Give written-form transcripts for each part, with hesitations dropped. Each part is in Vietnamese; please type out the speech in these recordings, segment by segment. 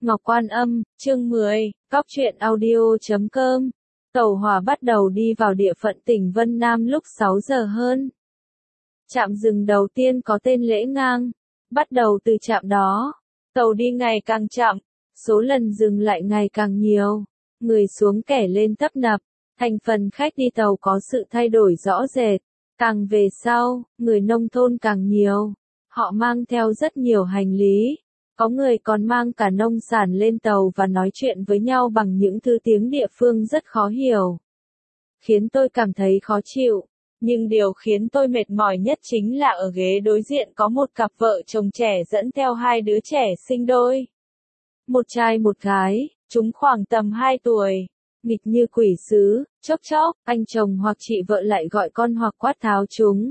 Ngọc Quan Âm, chương 10, Cóc truyện audio.com. Tàu hỏa bắt đầu đi vào địa phận tỉnh Vân Nam lúc 6 giờ hơn. Trạm dừng đầu tiên có tên Lễ Ngang. Bắt đầu từ trạm đó, tàu đi ngày càng chậm, số lần dừng lại ngày càng nhiều, người xuống kẻ lên tấp nập, thành phần khách đi tàu có sự thay đổi rõ rệt. Càng về sau, người nông thôn càng nhiều, họ mang theo rất nhiều hành lý. Có người còn mang cả nông sản lên tàu và nói chuyện với nhau bằng những thứ tiếng địa phương rất khó hiểu. Khiến tôi cảm thấy khó chịu. Nhưng điều khiến tôi mệt mỏi nhất chính là ở ghế đối diện có một cặp vợ chồng trẻ dẫn theo hai đứa trẻ sinh đôi. Một trai một gái, chúng khoảng tầm 2 tuổi. Nghịch như quỷ sứ, chốc chốc, anh chồng hoặc chị vợ lại gọi con hoặc quát tháo chúng.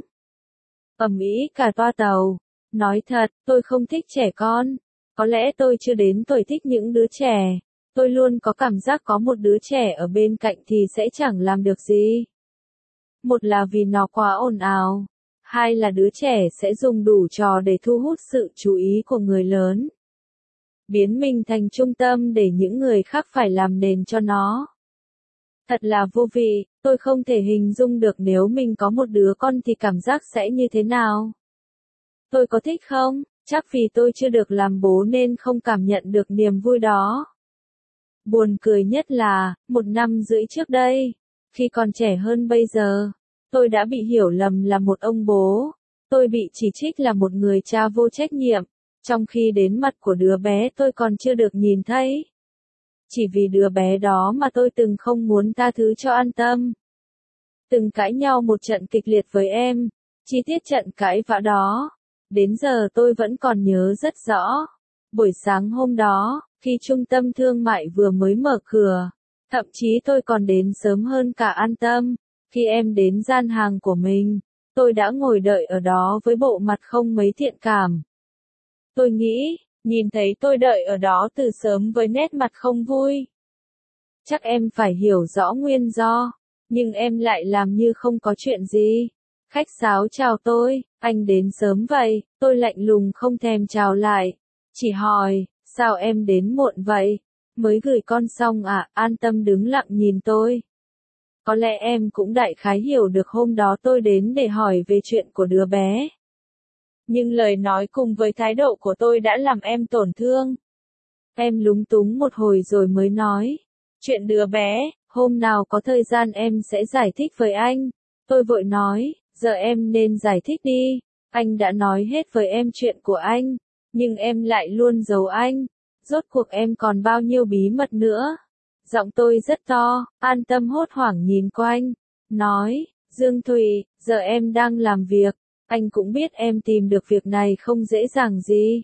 Ầm ĩ cả toa tàu. Nói thật, tôi không thích trẻ con. Có lẽ tôi chưa đến tuổi thích những đứa trẻ. Tôi luôn có cảm giác có một đứa trẻ ở bên cạnh thì sẽ chẳng làm được gì. Một là vì nó quá ồn ào. Hai là đứa trẻ sẽ dùng đủ trò để thu hút sự chú ý của người lớn. Biến mình thành trung tâm để những người khác phải làm nền cho nó. Thật là vô vị, tôi không thể hình dung được nếu mình có một đứa con thì cảm giác sẽ như thế nào. Tôi có thích không? Chắc vì tôi chưa được làm bố nên không cảm nhận được niềm vui đó. Buồn cười nhất là, 1 năm rưỡi trước đây, khi còn trẻ hơn bây giờ, tôi đã bị hiểu lầm là một ông bố. Tôi bị chỉ trích là một người cha vô trách nhiệm, trong khi đến mặt của đứa bé tôi còn chưa được nhìn thấy. Chỉ vì đứa bé đó mà tôi từng không muốn tha thứ cho An Tâm. Từng cãi nhau một trận kịch liệt với em, chi tiết trận cãi vã đó. Đến giờ tôi vẫn còn nhớ rất rõ. Buổi sáng hôm đó, khi trung tâm thương mại vừa mới mở cửa, thậm chí tôi còn đến sớm hơn cả An Tâm. Khi em đến gian hàng của mình, tôi đã ngồi đợi ở đó với bộ mặt không mấy thiện cảm. Tôi nghĩ, nhìn thấy tôi đợi ở đó từ sớm với nét mặt không vui. Chắc em phải hiểu rõ nguyên do, nhưng em lại làm như không có chuyện gì. Khách sáo chào tôi, anh đến sớm vậy, tôi lạnh lùng không thèm chào lại. Chỉ hỏi, sao em đến muộn vậy? Mới gửi con xong à? An Tâm đứng lặng nhìn tôi. Có lẽ em cũng đại khái hiểu được hôm đó tôi đến để hỏi về chuyện của đứa bé. Nhưng lời nói cùng với thái độ của tôi đã làm em tổn thương. Em lúng túng một hồi rồi mới nói. Chuyện đứa bé, hôm nào có thời gian em sẽ giải thích với anh. Tôi vội nói, giờ em nên giải thích đi. Anh đã nói hết với em chuyện của anh, nhưng em lại luôn giấu anh. Rốt cuộc em còn bao nhiêu bí mật nữa? Giọng tôi rất to, An Tâm hốt hoảng nhìn quanh. Nói, Dương Thùy, giờ em đang làm việc. Anh cũng biết em tìm được việc này không dễ dàng gì.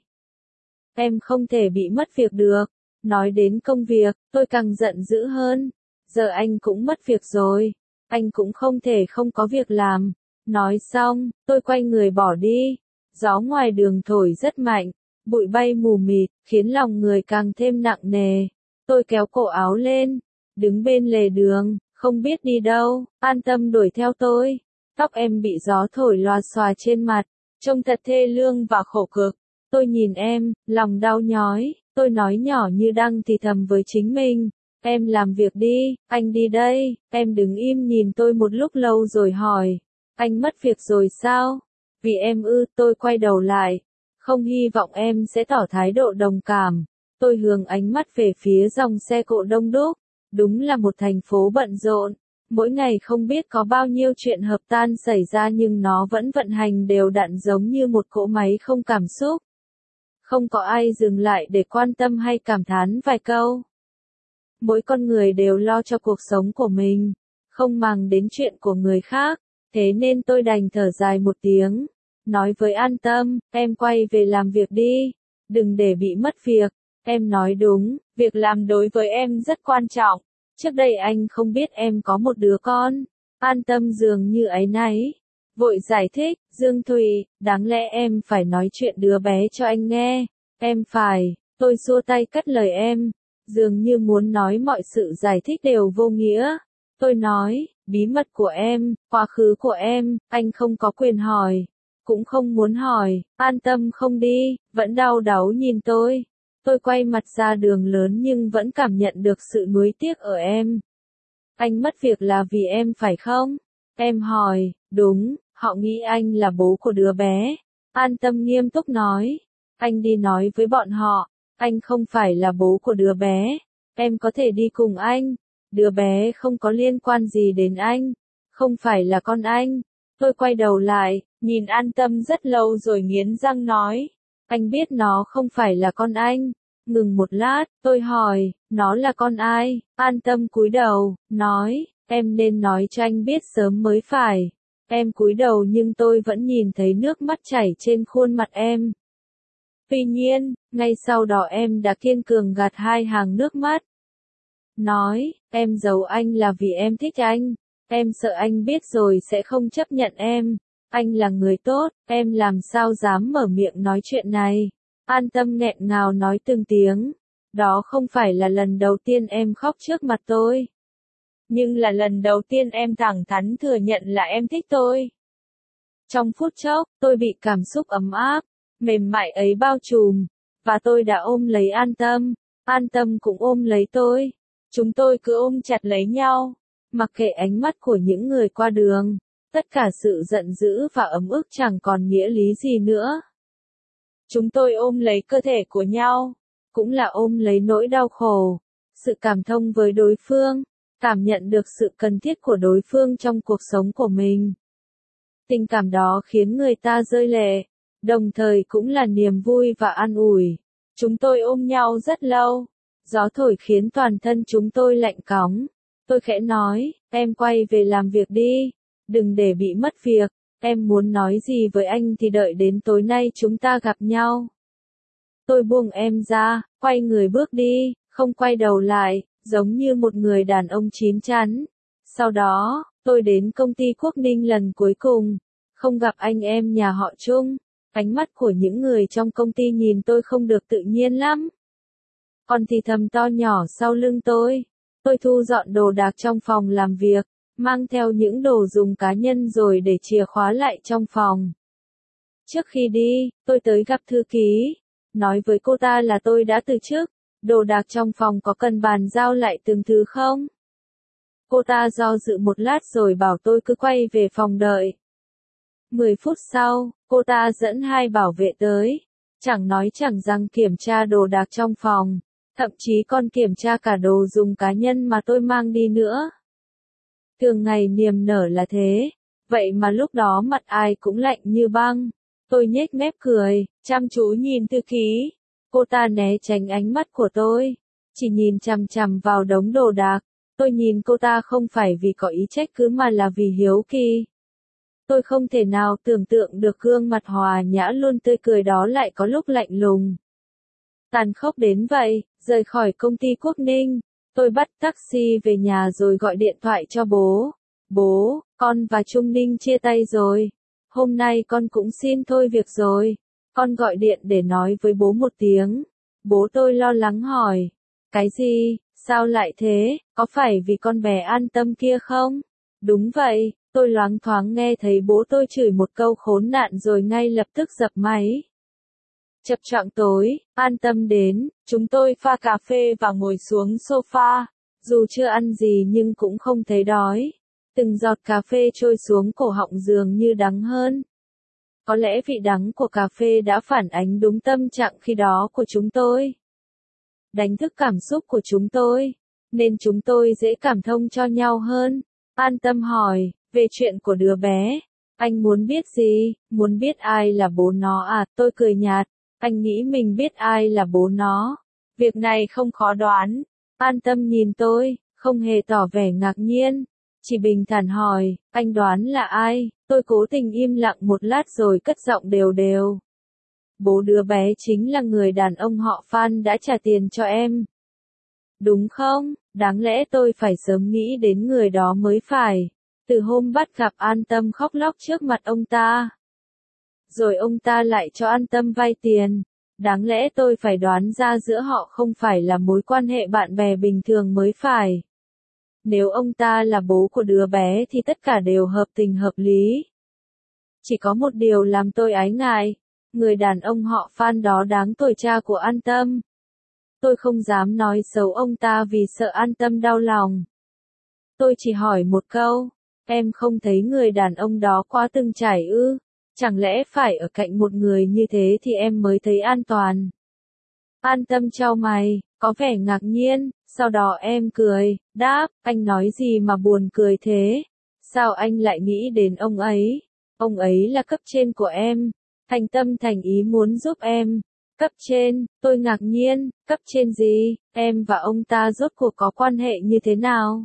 Em không thể bị mất việc được. Nói đến công việc, tôi càng giận dữ hơn. Giờ anh cũng mất việc rồi. Anh cũng không thể không có việc làm. Nói xong, tôi quay người bỏ đi. Gió ngoài đường thổi rất mạnh. Bụi bay mù mịt, khiến lòng người càng thêm nặng nề. Tôi kéo cổ áo lên. Đứng bên lề đường, không biết đi đâu. An Tâm đuổi theo tôi. Tóc em bị gió thổi loà xòa trên mặt, trông thật thê lương và khổ cực. Tôi nhìn em, lòng đau nhói, tôi nói nhỏ như đang thì thầm với chính mình. Em làm việc đi, anh đi đây. Em đứng im nhìn tôi một lúc lâu rồi hỏi. Anh mất việc rồi sao? Vì em ư? Tôi quay đầu lại. Không hy vọng em sẽ tỏ thái độ đồng cảm. Tôi hướng ánh mắt về phía dòng xe cộ đông đúc. Đúng là một thành phố bận rộn. Mỗi ngày không biết có bao nhiêu chuyện hợp tan xảy ra nhưng nó vẫn vận hành đều đặn giống như một cỗ máy không cảm xúc. Không có ai dừng lại để quan tâm hay cảm thán vài câu. Mỗi con người đều lo cho cuộc sống của mình, không màng đến chuyện của người khác. Thế nên tôi đành thở dài một tiếng, nói với An Tâm, em quay về làm việc đi, đừng để bị mất việc. Em nói đúng, việc làm đối với em rất quan trọng. Trước đây anh không biết em có một đứa con. An Tâm dường như áy náy, vội giải thích, Dương Thùy, đáng lẽ em phải nói chuyện đứa bé cho anh nghe. Em phải, tôi xua tay cắt lời em, dường như muốn nói mọi sự giải thích đều vô nghĩa. Tôi nói, bí mật của em, quá khứ của em, anh không có quyền hỏi, cũng không muốn hỏi. An Tâm không đi, vẫn đau đáu nhìn tôi. Tôi quay mặt ra đường lớn nhưng vẫn cảm nhận được sự nuối tiếc ở em. Anh mất việc là vì em phải không? Em hỏi, đúng, họ nghĩ anh là bố của đứa bé. An Tâm nghiêm túc nói. Anh đi nói với bọn họ, anh không phải là bố của đứa bé. Em có thể đi cùng anh. Đứa bé không có liên quan gì đến anh. Không phải là con anh. Tôi quay đầu lại, nhìn An Tâm rất lâu rồi nghiến răng nói. Anh biết nó không phải là con anh. Ngừng một lát, tôi hỏi, nó là con ai? An Tâm cúi đầu, nói, em nên nói cho anh biết sớm mới phải. Em cúi đầu nhưng tôi vẫn nhìn thấy nước mắt chảy trên khuôn mặt em. Tuy nhiên, ngay sau đó em đã kiên cường gạt hai hàng nước mắt. Nói, em giấu anh là vì em thích anh. Em sợ anh biết rồi sẽ không chấp nhận em. Anh là người tốt, em làm sao dám mở miệng nói chuyện này. An Tâm nghẹn ngào nói từng tiếng. Đó không phải là lần đầu tiên em khóc trước mặt tôi. Nhưng là lần đầu tiên em thẳng thắn thừa nhận là em thích tôi. Trong phút chốc, tôi bị cảm xúc ấm áp, mềm mại ấy bao trùm. Và tôi đã ôm lấy An Tâm. An Tâm cũng ôm lấy tôi. Chúng tôi cứ ôm chặt lấy nhau. Mặc kệ ánh mắt của những người qua đường. Tất cả sự giận dữ và ấm ức chẳng còn nghĩa lý gì nữa. Chúng tôi ôm lấy cơ thể của nhau, cũng là ôm lấy nỗi đau khổ, sự cảm thông với đối phương, cảm nhận được sự cần thiết của đối phương trong cuộc sống của mình. Tình cảm đó khiến người ta rơi lệ, đồng thời cũng là niềm vui và an ủi. Chúng tôi ôm nhau rất lâu, gió thổi khiến toàn thân chúng tôi lạnh cóng. Tôi khẽ nói, em quay về làm việc đi, đừng để bị mất việc. Em muốn nói gì với anh thì đợi đến tối nay chúng ta gặp nhau. Tôi buông em ra, quay người bước đi, không quay đầu lại, giống như một người đàn ông chín chắn. Sau đó, tôi đến công ty Quốc Ninh lần cuối cùng, không gặp anh em nhà họ Trung. Ánh mắt của những người trong công ty nhìn tôi không được tự nhiên lắm. Còn thì thầm to nhỏ sau lưng tôi. Tôi thu dọn đồ đạc trong phòng làm việc, mang theo những đồ dùng cá nhân rồi để chìa khóa lại trong phòng. Trước khi đi, tôi tới gặp thư ký, nói với cô ta là tôi đã từ chức, đồ đạc trong phòng có cần bàn giao lại từng thứ không? Cô ta do dự một lát rồi bảo tôi cứ quay về phòng đợi. 10 phút sau, cô ta dẫn hai bảo vệ tới, chẳng nói chẳng rằng kiểm tra đồ đạc trong phòng, thậm chí còn kiểm tra cả đồ dùng cá nhân mà tôi mang đi nữa. Thường ngày niềm nở là thế, vậy mà lúc đó mặt ai cũng lạnh như băng. Tôi nhếch mép cười, chăm chú nhìn thư ký. Cô ta né tránh ánh mắt của tôi, chỉ nhìn chằm chằm vào đống đồ đạc. Tôi nhìn cô ta không phải vì có ý trách cứ mà là vì hiếu kỳ. Tôi không thể nào tưởng tượng được gương mặt hòa nhã luôn tươi cười đó lại có lúc lạnh lùng. Tàn khốc đến vậy, rời khỏi công ty Quốc Ninh. Tôi bắt taxi về nhà rồi gọi điện thoại cho bố. Bố, con và Trung Ninh chia tay rồi. Hôm nay con cũng xin thôi việc rồi. Con gọi điện để nói với bố một tiếng. Bố tôi lo lắng hỏi. Cái gì, sao lại thế, có phải vì con bé An Tâm kia không? Đúng vậy, tôi loáng thoáng nghe thấy bố tôi chửi một câu khốn nạn rồi ngay lập tức dập máy. Chập choạng tối, An Tâm đến, chúng tôi pha cà phê và ngồi xuống sofa. Dù chưa ăn gì nhưng cũng không thấy đói. Từng giọt cà phê trôi xuống cổ họng dường như đắng hơn. Có lẽ vị đắng của cà phê đã phản ánh đúng tâm trạng khi đó của chúng tôi. Đánh thức cảm xúc của chúng tôi, nên chúng tôi dễ cảm thông cho nhau hơn. An Tâm hỏi, về chuyện của đứa bé. Anh muốn biết gì, muốn biết ai là bố nó à? Tôi cười nhạt. Anh nghĩ mình biết ai là bố nó. Việc này không khó đoán. An Tâm nhìn tôi, không hề tỏ vẻ ngạc nhiên. Chỉ bình thản hỏi, anh đoán là ai? Tôi cố tình im lặng một lát rồi cất giọng đều đều. Bố đứa bé chính là người đàn ông họ Phan đã trả tiền cho em. Đúng không? Đáng lẽ tôi phải sớm nghĩ đến người đó mới phải. Từ hôm bắt gặp An Tâm khóc lóc trước mặt ông ta. Rồi ông ta lại cho An Tâm vay tiền. Đáng lẽ tôi phải đoán ra giữa họ không phải là mối quan hệ bạn bè bình thường mới phải. Nếu ông ta là bố của đứa bé thì tất cả đều hợp tình hợp lý. Chỉ có một điều làm tôi ái ngại. Người đàn ông họ Phan đó đáng tuổi cha của An Tâm. Tôi không dám nói xấu ông ta vì sợ An Tâm đau lòng. Tôi chỉ hỏi một câu, em không thấy người đàn ông đó quá từng trải ư? Chẳng lẽ phải ở cạnh một người như thế thì em mới thấy an toàn? An Tâm chau mày, có vẻ ngạc nhiên, sau đó em cười, đáp, anh nói gì mà buồn cười thế? Sao anh lại nghĩ đến ông ấy? Ông ấy là cấp trên của em, thành tâm thành ý muốn giúp em. Cấp trên, tôi ngạc nhiên, cấp trên gì, em và ông ta rốt cuộc có quan hệ như thế nào?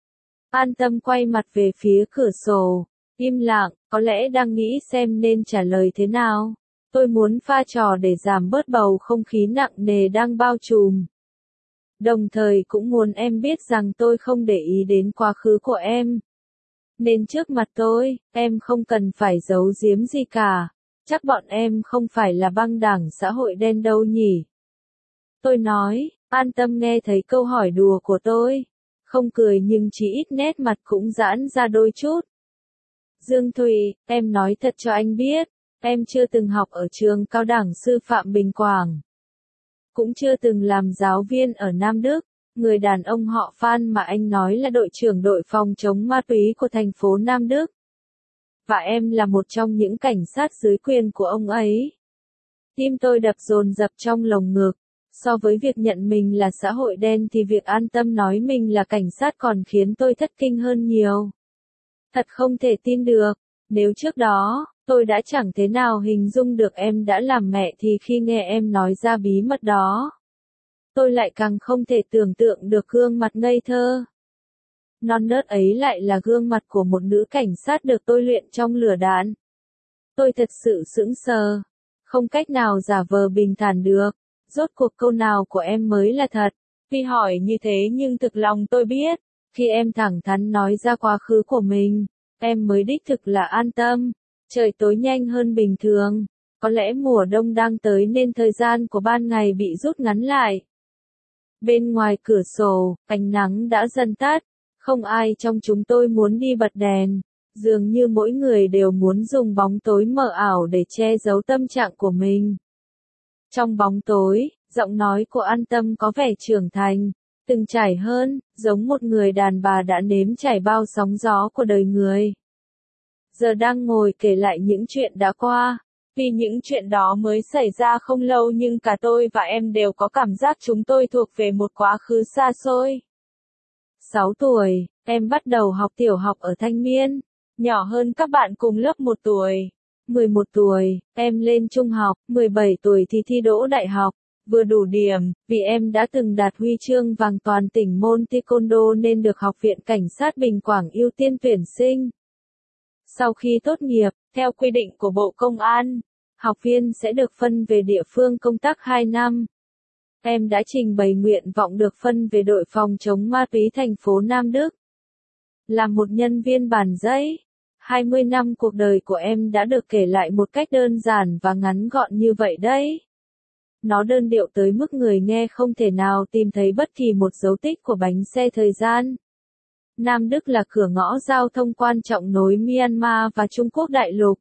An Tâm quay mặt về phía cửa sổ, im lặng, có lẽ đang nghĩ xem nên trả lời thế nào. Tôi muốn pha trò để giảm bớt bầu không khí nặng nề đang bao trùm. Đồng thời cũng muốn em biết rằng tôi không để ý đến quá khứ của em. Nên trước mặt tôi, em không cần phải giấu giếm gì cả. Chắc bọn em không phải là băng đảng xã hội đen đâu nhỉ? Tôi nói, An Tâm nghe thấy câu hỏi đùa của tôi. Không cười nhưng chỉ ít nét mặt cũng giãn ra đôi chút. Dương Thùy, em nói thật cho anh biết, em chưa từng học ở trường cao đẳng sư phạm Bình Quảng. Cũng chưa từng làm giáo viên ở Nam Đức. Người đàn ông họ Phan mà anh nói là đội trưởng đội phòng chống ma túy của thành phố Nam Đức. Và em là một trong những cảnh sát dưới quyền của ông ấy. Tim tôi đập dồn dập trong lồng ngực. So với việc nhận mình là xã hội đen thì việc An Tâm nói mình là cảnh sát còn khiến tôi thất kinh hơn nhiều. Thật không thể tin được. Nếu trước đó, tôi đã chẳng thế nào hình dung được em đã làm mẹ thì khi nghe em nói ra bí mật đó, tôi lại càng không thể tưởng tượng được gương mặt ngây thơ non nớt ấy lại là gương mặt của một nữ cảnh sát được tôi luyện trong lửa đạn. Tôi thật sự sững sờ, không cách nào giả vờ bình thản được. Rốt cuộc câu nào của em mới là thật? Tuy hỏi như thế nhưng thực lòng tôi biết, khi em thẳng thắn nói ra quá khứ của mình, em mới đích thực là an tâm. Trời tối nhanh hơn bình thường, có lẽ mùa đông đang tới nên thời gian của ban ngày bị rút ngắn lại. Bên ngoài cửa sổ, ánh nắng đã dần tắt, không ai trong chúng tôi muốn đi bật đèn, dường như mỗi người đều muốn dùng bóng tối mờ ảo để che giấu tâm trạng của mình. Trong bóng tối, giọng nói của An Tâm có vẻ trưởng thành, từng trải hơn, giống một người đàn bà đã nếm trải bao sóng gió của đời người. Giờ đang ngồi kể lại những chuyện đã qua. Vì những chuyện đó mới xảy ra không lâu nhưng cả tôi và em đều có cảm giác chúng tôi thuộc về một quá khứ xa xôi. 6 tuổi, em bắt đầu học tiểu học ở Thanh Miên, nhỏ hơn các bạn cùng lớp 1 tuổi. 11 tuổi, em lên trung học, 17 tuổi thì thi đỗ đại học, vừa đủ điểm, vì em đã từng đạt huy chương vàng toàn tỉnh môn taekwondo nên được Học viện Cảnh sát Bình Quảng ưu tiên tuyển sinh. Sau khi tốt nghiệp, theo quy định của Bộ Công an, học viên sẽ được phân về địa phương công tác 2 năm. Em đã trình bày nguyện vọng được phân về đội phòng chống ma túy thành phố Nam Đức. Là một nhân viên bàn giấy, 20 năm cuộc đời của em đã được kể lại một cách đơn giản và ngắn gọn như vậy đấy. Nó đơn điệu tới mức người nghe không thể nào tìm thấy bất kỳ một dấu tích của bánh xe thời gian. Nam Đức là cửa ngõ giao thông quan trọng nối Myanmar và Trung Quốc đại lục.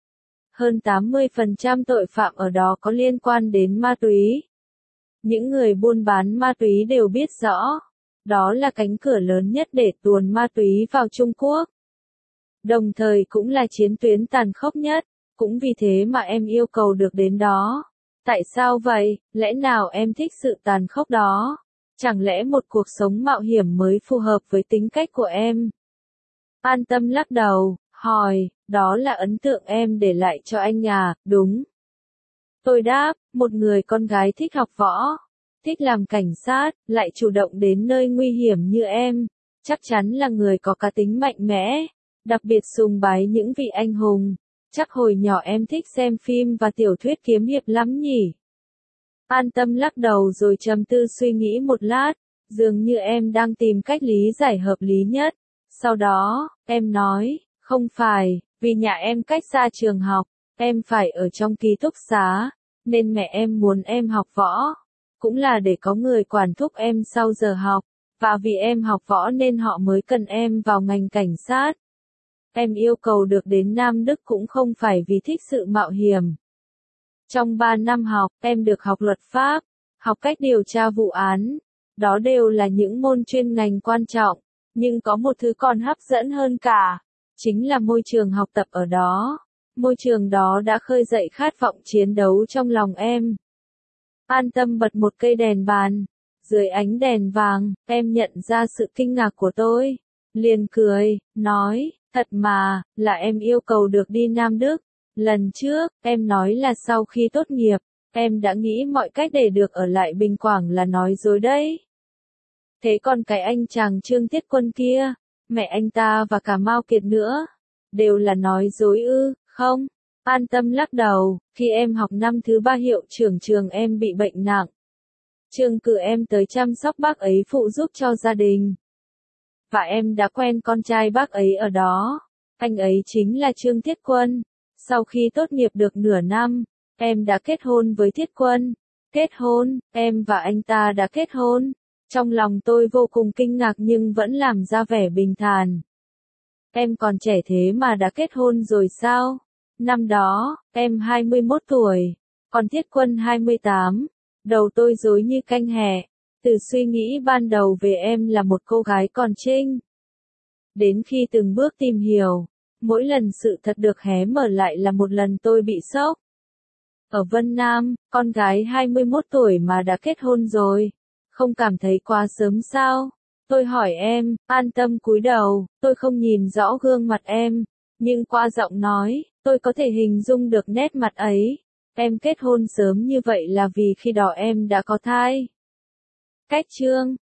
Hơn 80% tội phạm ở đó có liên quan đến ma túy. Những người buôn bán ma túy đều biết rõ, đó là cánh cửa lớn nhất để tuồn ma túy vào Trung Quốc. Đồng thời cũng là chiến tuyến tàn khốc nhất, cũng vì thế mà em yêu cầu được đến đó. Tại sao vậy? Lẽ nào em thích sự tàn khốc đó? Chẳng lẽ một cuộc sống mạo hiểm mới phù hợp với tính cách của em? An Tâm lắc đầu, hỏi, đó là ấn tượng em để lại cho anh à, đúng? Tôi đáp, một người con gái thích học võ, thích làm cảnh sát, lại chủ động đến nơi nguy hiểm như em, chắc chắn là người có cá tính mạnh mẽ, đặc biệt sùng bái những vị anh hùng. Chắc hồi nhỏ em thích xem phim và tiểu thuyết kiếm hiệp lắm nhỉ? An Tâm lắc đầu rồi trầm tư suy nghĩ một lát, dường như em đang tìm cách lý giải hợp lý nhất. Sau đó, em nói, không phải, vì nhà em cách xa trường học, em phải ở trong ký túc xá, nên mẹ em muốn em học võ. Cũng là để có người quản thúc em sau giờ học, và vì em học võ nên họ mới cần em vào ngành cảnh sát. Em yêu cầu được đến Nam Đức cũng không phải vì thích sự mạo hiểm. Trong 3 năm học, em được học luật pháp, học cách điều tra vụ án. Đó đều là những môn chuyên ngành quan trọng, nhưng có một thứ còn hấp dẫn hơn cả, chính là môi trường học tập ở đó. Môi trường đó đã khơi dậy khát vọng chiến đấu trong lòng em. An Tâm bật một cây đèn bàn. Dưới ánh đèn vàng, em nhận ra sự kinh ngạc của tôi. Liền cười, nói, thật mà, là em yêu cầu được đi Nam Đức. Lần trước, em nói là sau khi tốt nghiệp, em đã nghĩ mọi cách để được ở lại Bình Quảng là nói dối đấy. Thế còn cái anh chàng Trương Thiết Quân kia, mẹ anh ta và cả Mao Kiệt nữa, đều là nói dối ư? Không. An Tâm lắc đầu, khi em học năm thứ 3 hiệu trưởng trường em bị bệnh nặng. Trường cử em tới chăm sóc bác ấy phụ giúp cho gia đình. Và em đã quen con trai bác ấy ở đó. Anh ấy chính là Trương Thiết Quân. Sau khi tốt nghiệp được nửa năm, em đã kết hôn với Thiết Quân. Kết hôn, em và anh ta đã kết hôn. Trong lòng tôi vô cùng kinh ngạc nhưng vẫn làm ra vẻ bình thản. Em còn trẻ thế mà đã kết hôn rồi sao? Năm đó, em 21 tuổi, còn Thiết Quân 28. Đầu tôi rối như canh hẹ. Từ suy nghĩ ban đầu về em là một cô gái còn trinh. Đến khi từng bước tìm hiểu, mỗi lần sự thật được hé mở lại là một lần tôi bị sốc. Ở Vân Nam, con gái 21 tuổi mà đã kết hôn rồi. Không cảm thấy quá sớm sao? Tôi hỏi em. An Tâm cúi đầu, tôi không nhìn rõ gương mặt em, nhưng qua giọng nói, tôi có thể hình dung được nét mặt ấy. Em kết hôn sớm như vậy là vì khi đó em đã có thai. Cách chương